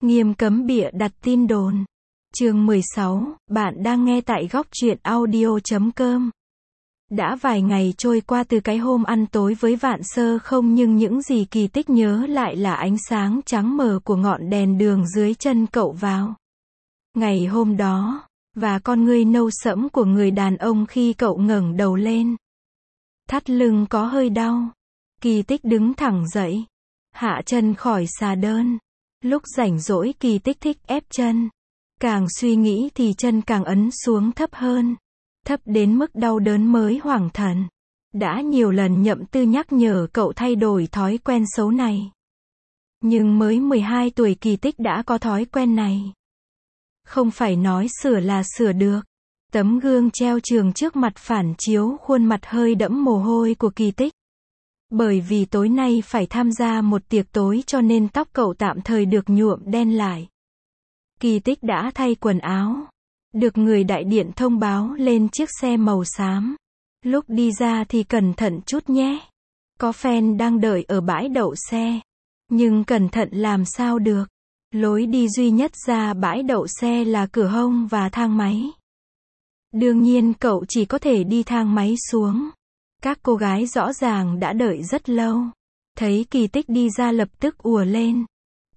Nghiêm cấm bịa đặt tin đồn. Chương 16, bạn đang nghe tại góc truyện audio.com. Đã vài ngày trôi qua từ cái hôm ăn tối với Vạn Sơ không, nhưng những gì Kỳ Tích nhớ lại là ánh sáng trắng mờ của ngọn đèn đường dưới chân cậu vào ngày hôm đó, và con ngươi nâu sẫm của người đàn ông khi cậu ngẩng đầu lên. Thắt lưng có hơi đau. Kỳ Tích đứng thẳng dậy, hạ chân khỏi xà đơn. Lúc rảnh rỗi Kỳ Tích thích ép chân. Càng suy nghĩ thì chân càng ấn xuống thấp hơn. Thấp đến mức đau đớn mới hoảng thần. Đã nhiều lần Nhậm Tư nhắc nhở cậu thay đổi thói quen xấu này. Nhưng mới 12 tuổi Kỳ Tích đã có thói quen này. Không phải nói sửa là sửa được. Tấm gương treo trường trước mặt phản chiếu khuôn mặt hơi đẫm mồ hôi của Kỳ Tích. Bởi vì tối nay phải tham gia một tiệc tối cho nên tóc cậu tạm thời được nhuộm đen lại. Kỳ Tích đã thay quần áo. Được người đại điện thông báo lên chiếc xe màu xám. Lúc đi ra thì cẩn thận chút nhé. Có fan đang đợi ở bãi đậu xe. Nhưng cẩn thận làm sao được. Lối đi duy nhất ra bãi đậu xe là cửa hông và thang máy. Đương nhiên cậu chỉ có thể đi thang máy xuống. Các cô gái rõ ràng đã đợi rất lâu. Thấy Kỳ Tích đi ra lập tức ùa lên.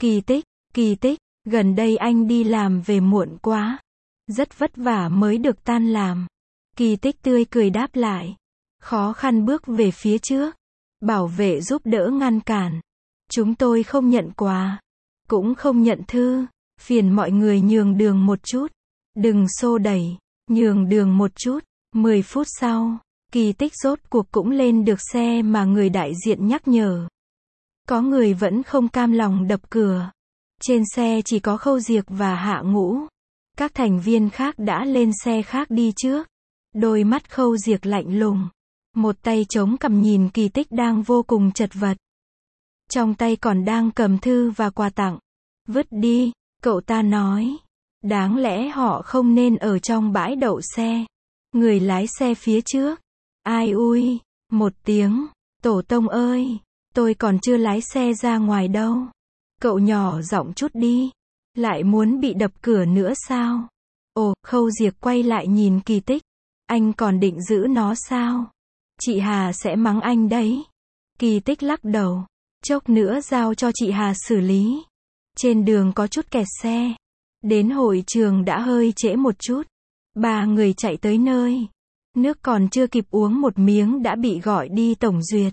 Kỳ Tích, gần đây anh đi làm về muộn quá. Rất vất vả mới được tan làm. Kỳ Tích tươi cười đáp lại. Khó khăn bước về phía trước. Bảo vệ giúp đỡ ngăn cản. Chúng tôi không nhận quà. Cũng không nhận thư. Phiền mọi người nhường đường một chút. Đừng xô đẩy. Nhường đường một chút. 10 phút sau, Kỳ Tích rốt cuộc cũng lên được xe mà người đại diện nhắc nhở. Có người vẫn không cam lòng đập cửa. Trên xe chỉ có Khâu Diệc và Hạ Ngũ. Các thành viên khác đã lên xe khác đi trước. Đôi mắt Khâu Diệc lạnh lùng. Một tay chống cằm nhìn Kỳ Tích đang vô cùng chật vật. Trong tay còn đang cầm thư và quà tặng. Vứt đi, cậu ta nói. Đáng lẽ họ không nên ở trong bãi đậu xe. Người lái xe phía trước. Ai ui, một tiếng. Tổ tông ơi, tôi còn chưa lái xe ra ngoài đâu. Cậu nhỏ giọng chút đi. Lại muốn bị đập cửa nữa sao? Ồ, Khâu Diệc quay lại nhìn Kỳ Tích. Anh còn định giữ nó sao? Chị Hà sẽ mắng anh đấy. Kỳ Tích lắc đầu. Chốc nữa giao cho chị Hà xử lý. Trên đường có chút kẹt xe. Đến hội trường đã hơi trễ một chút. 3 người chạy tới nơi. Nước còn chưa kịp uống một miếng đã bị gọi đi tổng duyệt.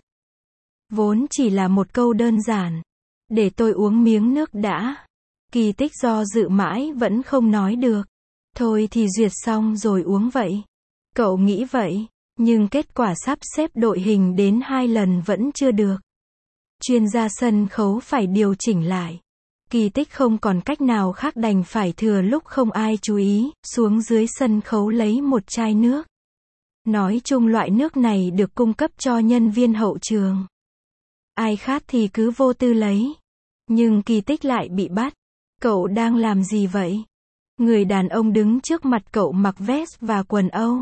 Vốn chỉ là một câu đơn giản. Để tôi uống miếng nước đã. Kỳ Tích do dự mãi vẫn không nói được. Thôi thì duyệt xong rồi uống vậy. Cậu nghĩ vậy. Nhưng kết quả sắp xếp đội hình đến 2 lần vẫn chưa được. Chuyên gia sân khấu phải điều chỉnh lại. Kỳ Tích không còn cách nào khác đành phải thừa lúc không ai chú ý, xuống dưới sân khấu lấy một chai nước. Nói chung loại nước này được cung cấp cho nhân viên hậu trường. Ai khát thì cứ vô tư lấy. Nhưng Kỳ Tích lại bị bắt. Cậu đang làm gì vậy? Người đàn ông đứng trước mặt cậu mặc vest và quần Âu.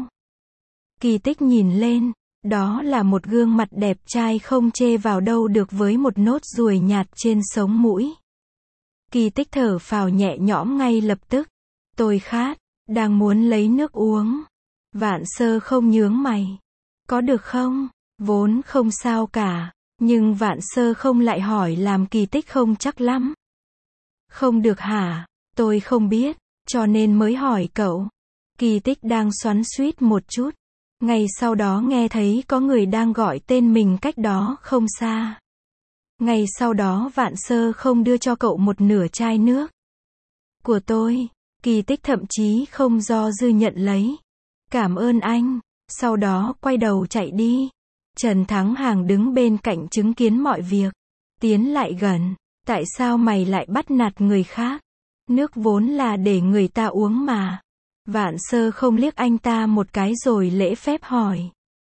Kỳ Tích nhìn lên. Đó là một gương mặt đẹp trai không chê vào đâu được với một nốt ruồi nhạt trên sống mũi. Kỳ Tích thở phào nhẹ nhõm ngay lập tức. Tôi khát, đang muốn lấy nước uống. Vạn Sơ không nhướng mày. Có được không? Vốn không sao cả. Nhưng Vạn Sơ không lại hỏi làm Kỳ Tích không chắc lắm. Không được hả? Tôi không biết, cho nên mới hỏi cậu. Kỳ Tích đang xoắn xuýt một chút. Ngay sau đó nghe thấy có người đang gọi tên mình cách đó không xa. Ngay sau đó Vạn Sơ không đưa cho cậu một nửa chai nước. Của tôi. Kỳ Tích thậm chí không do dự nhận lấy. Cảm ơn anh. Sau đó quay đầu chạy đi. Trần Thắng Hàng đứng bên cạnh chứng kiến mọi việc. Tiến lại gần. Tại sao mày lại bắt nạt người khác? Nước vốn là để người ta uống mà. Vạn Sơ không liếc anh ta một cái rồi lễ phép hỏi.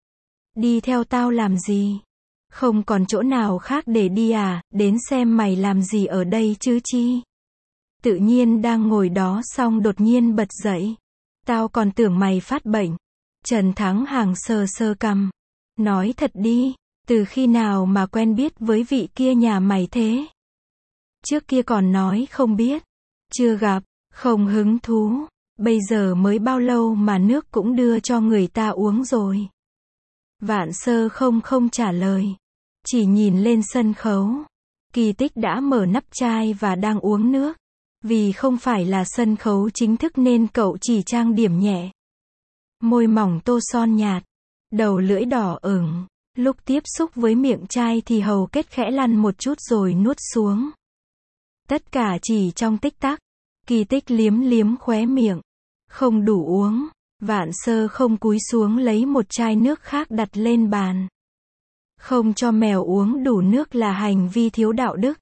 Đi theo tao làm gì? Không còn chỗ nào khác để đi à? Đến xem mày làm gì ở đây chứ chi? Tự nhiên đang ngồi đó xong đột nhiên bật dậy. Tao còn tưởng mày phát bệnh. Trần Thắng Hàng sờ sờ cằm. Nói thật đi, từ khi nào mà quen biết với vị kia nhà mày thế? Trước kia còn nói không biết. Chưa gặp, không hứng thú. Bây giờ mới bao lâu mà nước cũng đưa cho người ta uống rồi. Vạn Sơ không trả lời. Chỉ nhìn lên sân khấu. Kỳ Tích đã mở nắp chai và đang uống nước. Vì không phải là sân khấu chính thức nên cậu chỉ trang điểm nhẹ. Môi mỏng tô son nhạt. Đầu lưỡi đỏ ửng. Lúc tiếp xúc với miệng chai thì hầu kết khẽ lăn một chút rồi nuốt xuống. Tất cả chỉ trong tích tắc. Kỳ Tích liếm liếm khóe miệng. Không đủ uống. Vạn Sơ không cúi xuống lấy một chai nước khác đặt lên bàn. Không cho mèo uống đủ nước là hành vi thiếu đạo đức.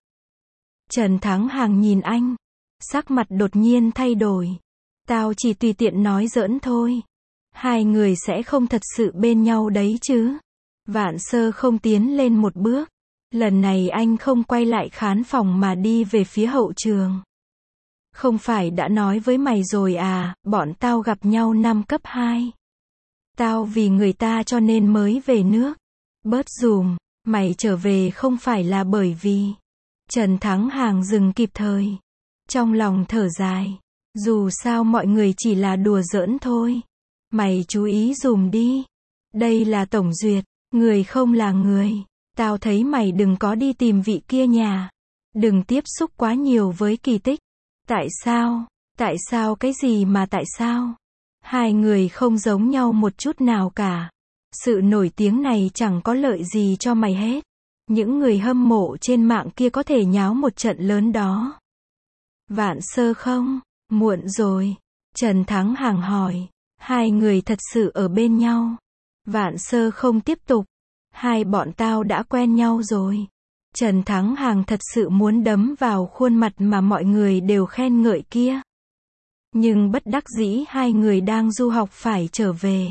Trần Thắng Hàng nhìn anh. Sắc mặt đột nhiên thay đổi. Tao chỉ tùy tiện nói giỡn thôi. Hai người sẽ không thật sự bên nhau đấy chứ. Vạn Sơ không tiến lên một bước. Lần này anh không quay lại khán phòng mà đi về phía hậu trường. Không phải đã nói với mày rồi à, bọn tao gặp nhau năm cấp 2. Tao vì người ta cho nên mới về nước. Bớt dùm, mày trở về không phải là bởi vì. Trần Thắng Hàng dừng kịp thời. Trong lòng thở dài. Dù sao mọi người chỉ là đùa giỡn thôi. Mày chú ý dùm đi. Đây là tổng duyệt, người không là người. Tao thấy mày đừng có đi tìm vị kia nhà. Đừng tiếp xúc quá nhiều với Kỳ Tích. Tại sao? Tại sao cái gì mà tại sao? Hai người không giống nhau một chút nào cả. Sự nổi tiếng này chẳng có lợi gì cho mày hết. Những người hâm mộ trên mạng kia có thể nháo một trận lớn đó. Vạn Sơ không? Muộn rồi. Trần Thắng Hàng hỏi. Hai người thật sự ở bên nhau. Vạn Sơ không tiếp tục. Hai bọn tao đã quen nhau rồi. Trần Thắng Hàng thật sự muốn đấm vào khuôn mặt mà mọi người đều khen ngợi kia. Nhưng bất đắc dĩ hai người đang du học phải trở về.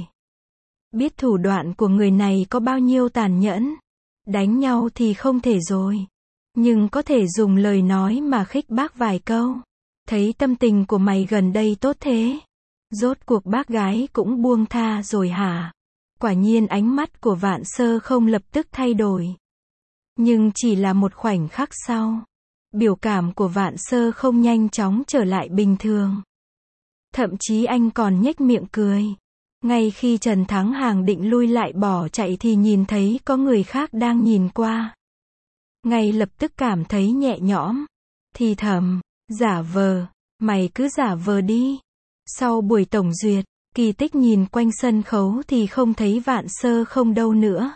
Biết thủ đoạn của người này có bao nhiêu tàn nhẫn. Đánh nhau thì không thể rồi. Nhưng có thể dùng lời nói mà khích bác vài câu. Thấy tâm tình của mày gần đây tốt thế. Rốt cuộc bác gái cũng buông tha rồi hả? Quả nhiên ánh mắt của Vạn Sơ không lập tức thay đổi. Nhưng chỉ là một khoảnh khắc sau. Biểu cảm của Vạn Sơ không nhanh chóng trở lại bình thường. Thậm chí anh còn nhếch miệng cười. Ngay khi Trần Thắng Hàng định lui lại bỏ chạy thì nhìn thấy có người khác đang nhìn qua. Ngay lập tức cảm thấy nhẹ nhõm. Thì thầm, giả vờ, mày cứ giả vờ đi. Sau buổi tổng duyệt, Kỳ Tích nhìn quanh sân khấu thì không thấy Vạn Sơ không đâu nữa.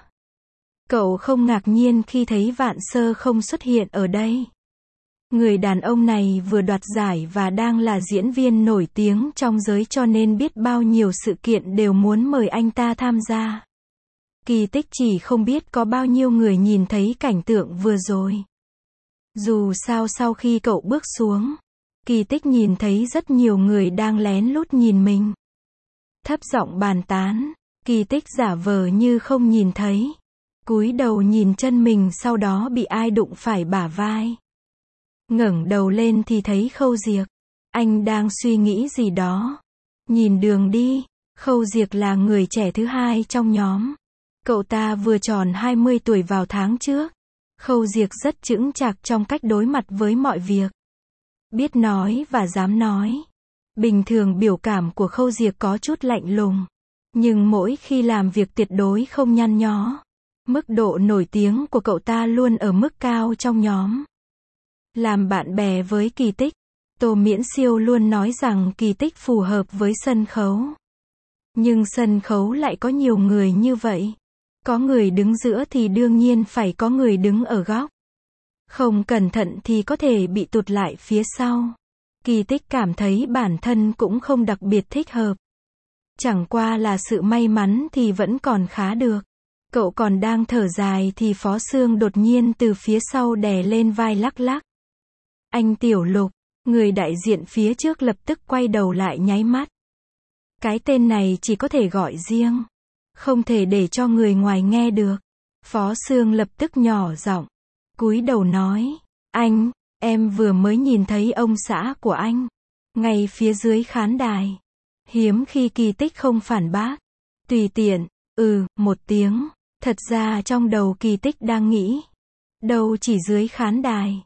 Cậu không ngạc nhiên khi thấy Vạn Sơ không xuất hiện ở đây. Người đàn ông này vừa đoạt giải và đang là diễn viên nổi tiếng trong giới cho nên biết bao nhiêu sự kiện đều muốn mời anh ta tham gia. Kỳ Tích chỉ không biết có bao nhiêu người nhìn thấy cảnh tượng vừa rồi. Dù sao sau khi cậu bước xuống, Kỳ Tích nhìn thấy rất nhiều người đang lén lút nhìn mình. Thấp giọng bàn tán, Kỳ Tích giả vờ như không nhìn thấy. Cúi đầu nhìn chân mình sau đó bị ai đụng phải bả vai. Ngẩng đầu lên thì thấy Khâu Diệc. Anh đang suy nghĩ gì đó. Nhìn đường đi, Khâu Diệc là người trẻ thứ hai trong nhóm. Cậu ta vừa tròn 20 tuổi vào tháng trước. Khâu Diệc rất chững chạc trong cách đối mặt với mọi việc. Biết nói và dám nói. Bình thường biểu cảm của Khâu Diệc có chút lạnh lùng. Nhưng mỗi khi làm việc tuyệt đối không nhăn nhó. Mức độ nổi tiếng của cậu ta luôn ở mức cao trong nhóm. Làm bạn bè với Kỳ Tích, Tô Miễn Siêu luôn nói rằng Kỳ Tích phù hợp với sân khấu. Nhưng sân khấu lại có nhiều người như vậy. Có người đứng giữa thì đương nhiên phải có người đứng ở góc. Không cẩn thận thì có thể bị tụt lại phía sau. Kỳ Tích cảm thấy bản thân cũng không đặc biệt thích hợp. Chẳng qua là sự may mắn thì vẫn còn khá được. Cậu còn đang thở dài thì Phó Sương đột nhiên từ phía sau đè lên vai lắc lắc. Anh Tiểu Lục, người đại diện phía trước lập tức quay đầu lại nháy mắt. Cái tên này chỉ có thể gọi riêng. Không thể để cho người ngoài nghe được. Phó Sương lập tức nhỏ giọng. Cúi đầu nói. Anh, em vừa mới nhìn thấy ông xã của anh. Ngay phía dưới khán đài. Hiếm khi Kỳ Tích không phản bác. Tùy tiện, một tiếng. Thật ra trong đầu Kỳ Tích đang nghĩ. Đâu chỉ dưới khán đài.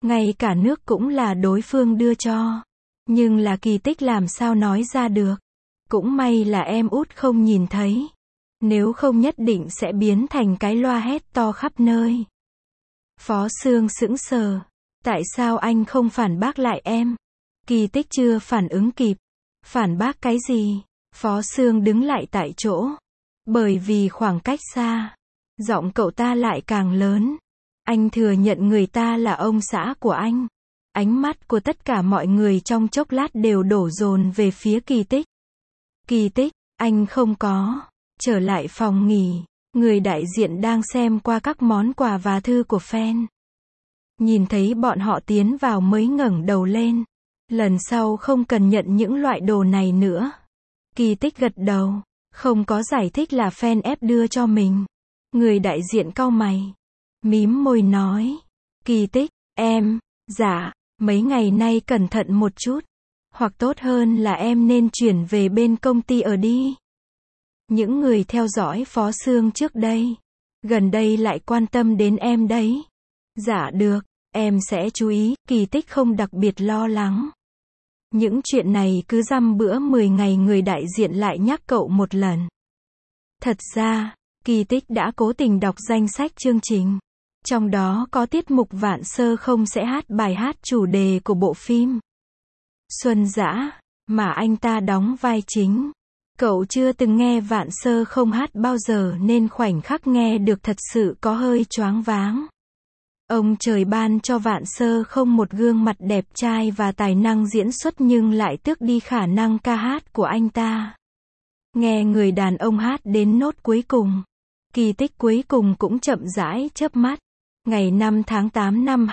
Ngay cả nước cũng là đối phương đưa cho. Nhưng là Kỳ Tích làm sao nói ra được. Cũng may là em út không nhìn thấy. Nếu không nhất định sẽ biến thành cái loa hét to khắp nơi. Phó Sương sững sờ. Tại sao anh không phản bác lại em? Kỳ Tích chưa phản ứng kịp. Phản bác cái gì? Phó Sương đứng lại tại chỗ. Bởi vì khoảng cách xa, giọng cậu ta lại càng lớn. Anh thừa nhận người ta là ông xã của anh. Ánh mắt của tất cả mọi người trong chốc lát đều đổ dồn về phía Kỳ Tích. Kỳ Tích, anh không có. Trở lại phòng nghỉ, người đại diện đang xem qua các món quà và thư của fan. Nhìn thấy bọn họ tiến vào mới ngẩng đầu lên. Lần sau không cần nhận những loại đồ này nữa. Kỳ Tích gật đầu, không có giải thích là fan ép đưa cho mình. Người đại diện cau mày, mím môi nói. Kỳ Tích, em, dạ, mấy ngày nay cẩn thận một chút. Hoặc tốt hơn là em nên chuyển về bên công ty ở đi. Những người theo dõi Phó Sương trước đây, gần đây lại quan tâm đến em đấy. Dạ được, em sẽ chú ý. Kỳ Tích không đặc biệt lo lắng. Những chuyện này cứ dăm bữa 10 ngày người đại diện lại nhắc cậu một lần. Thật ra, Kỳ Tích đã cố tình đọc danh sách chương trình. Trong đó có tiết mục Vạn Sơ Không sẽ hát bài hát chủ đề của bộ phim Xuân Dã, mà anh ta đóng vai chính. Cậu chưa từng nghe Vạn Sơ Không hát bao giờ nên khoảnh khắc nghe được thật sự có hơi choáng váng. Ông trời ban cho Vạn Sơ Không một gương mặt đẹp trai và tài năng diễn xuất nhưng lại tước đi khả năng ca hát của anh ta. Nghe người đàn ông hát đến nốt cuối cùng, Kỳ Tích cuối cùng cũng chậm rãi chớp mắt. Ngày 5 tháng 8 năm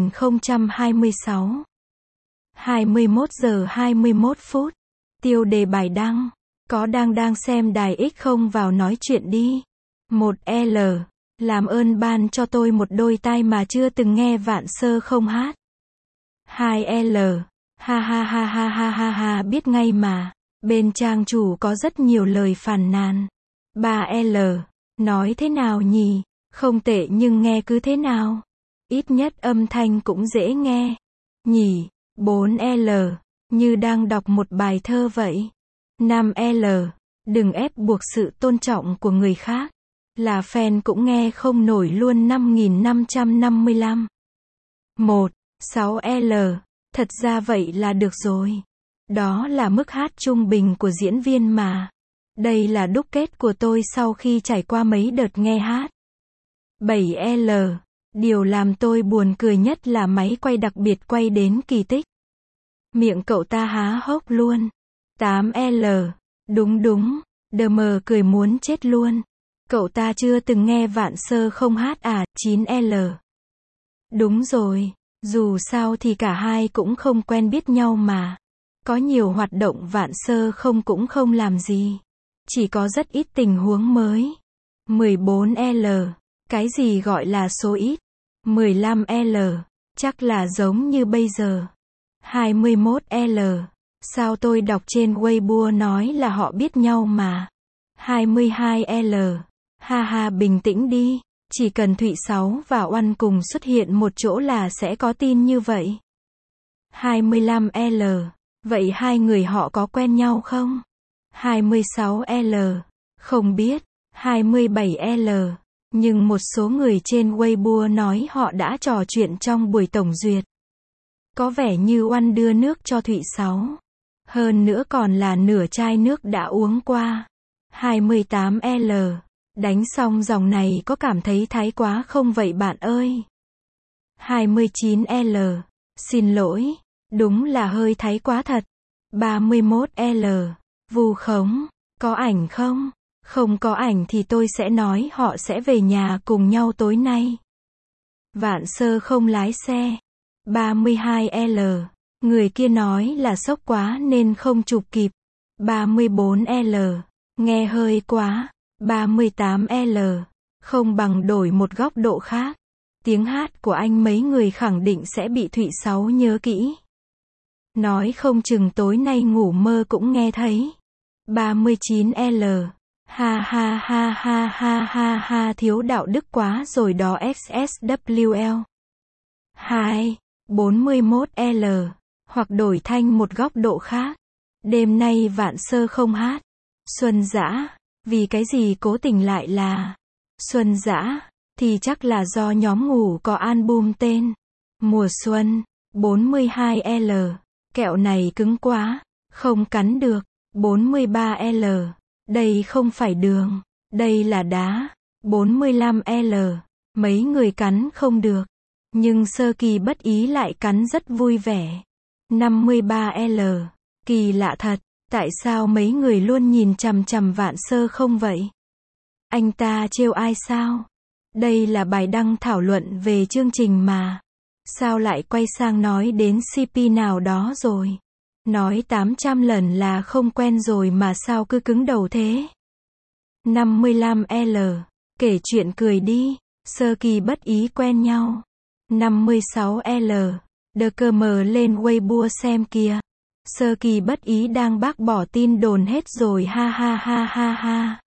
2026. 21 giờ 21 phút. Tiêu đề bài đăng. Có đang xem đài X không vào nói chuyện đi. 1L. Làm ơn ban cho tôi một đôi tai mà chưa từng nghe Vạn Sơ Không hát. 2L. Ha ha ha ha ha ha ha, biết ngay mà. Bên trang chủ có rất nhiều lời phàn nàn. 3L. Nói thế nào nhỉ? Không tệ nhưng nghe cứ thế nào? Ít nhất âm thanh cũng dễ nghe. Nhỉ? 4L. Như đang đọc một bài thơ vậy. 5L. Đừng ép buộc sự tôn trọng của người khác. Là fan cũng nghe không nổi luôn. 5555. 6L. Thật ra vậy là được rồi. Đó là mức hát trung bình của diễn viên mà. Đây là đúc kết của tôi sau khi trải qua mấy đợt nghe hát. 7L. Điều làm tôi buồn cười nhất là máy quay đặc biệt quay đến Kỳ Tích. Miệng cậu ta há hốc luôn. 8L. Đúng. DM cười muốn chết luôn. Cậu ta chưa từng nghe Vạn Sơ Không hát à? 9L. Đúng rồi. Dù sao thì cả hai cũng không quen biết nhau mà. Có nhiều hoạt động Vạn Sơ Không cũng không làm gì. Chỉ có rất ít tình huống mới. 14L. Cái gì gọi là số ít? 15L. Chắc là giống như bây giờ. 21L. Sao tôi đọc trên Weibo nói là họ biết nhau mà. 22L. Ha ha, bình tĩnh đi. Chỉ cần Thụy Sáu và Oanh cùng xuất hiện một chỗ là sẽ có tin như vậy. 25L. Vậy hai người họ có quen nhau không? 26L. Không biết. 27L. Nhưng một số người trên Weibo nói họ đã trò chuyện trong buổi tổng duyệt. Có vẻ như Oanh đưa nước cho Thụy Sáu. Hơn nữa còn là nửa chai nước đã uống qua. 28L. Đánh xong dòng này có cảm thấy thái quá không vậy bạn ơi? 29L. Xin lỗi. Đúng là hơi thái quá thật. 31L. Vu khống. Có ảnh không? Không có ảnh thì tôi sẽ nói họ sẽ về nhà cùng nhau tối nay. Vạn Sơ Không lái xe. 32L. Người kia nói là sốc quá nên không chụp kịp. 34L. Nghe hơi quá. 38L. Không bằng đổi một góc độ khác. Tiếng hát của anh mấy người khẳng định sẽ bị Thụy Sáu nhớ kỹ. Nói không chừng tối nay ngủ mơ cũng nghe thấy. 39L. Ha ha ha ha ha ha ha, thiếu đạo đức quá rồi đó XSWL. 2. 41L, hoặc đổi thành một góc độ khác. Đêm nay Vạn Sơ không hát Xuân Dã, vì cái gì cố tình lại là Xuân Dã, thì chắc là do nhóm ngủ có album tên Mùa Xuân. 42L, kẹo này cứng quá, không cắn được. 43L, đây không phải đường, đây là đá. 45L, mấy người cắn không được, nhưng Sơ Kỳ Bất Ý lại cắn rất vui vẻ. 53L, kỳ lạ thật, tại sao mấy người luôn nhìn chằm chằm Vạn Sơ không vậy? Anh ta trêu ai sao? Đây là bài đăng thảo luận về chương trình mà. Sao lại quay sang nói đến CP nào đó rồi? Nói 800 lần là không quen rồi mà sao cứ cứng đầu thế? 55L, kể chuyện cười đi, Sơ Kỳ Bất Ý quen nhau. 56L, đờ cờ mờ lên Weibo xem kìa. Sơ Kỳ Bất Ý đang bác bỏ tin đồn hết rồi ha ha ha ha ha.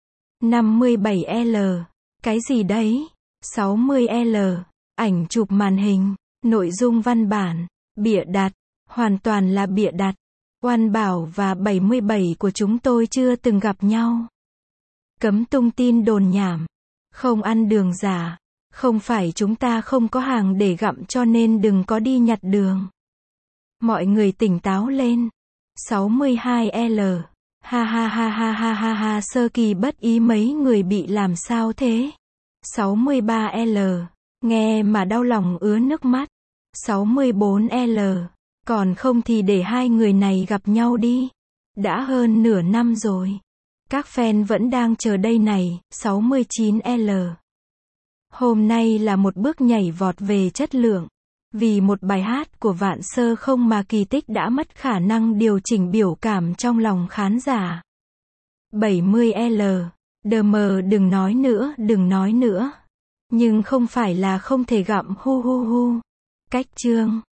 57L, cái gì đấy? 60L, ảnh chụp màn hình, nội dung văn bản, bịa đặt, hoàn toàn là bịa đặt. Oan Bảo và 77 của chúng tôi chưa từng gặp nhau. Cấm tung tin đồn nhảm, không ăn đường giả, không phải chúng ta không có hàng để gặm cho nên đừng có đi nhặt đường. Mọi người tỉnh táo lên. 62L, ha ha ha ha ha ha ha, Sơ Kỳ Bất Ý mấy người bị làm sao thế? 63L, nghe mà đau lòng ứa nước mắt. 64L, còn không thì để hai người này gặp nhau đi. Đã hơn nửa năm rồi. Các fan vẫn đang chờ đây này. 69L, hôm nay là một bước nhảy vọt về chất lượng. Vì một bài hát của Vạn Sơ không mà kỳ tích đã mất khả năng điều chỉnh biểu cảm trong lòng khán giả. 70L, DM đừng nói nữa, đừng nói nữa. Nhưng không phải là không thể gặm hu hu hu. Cách chương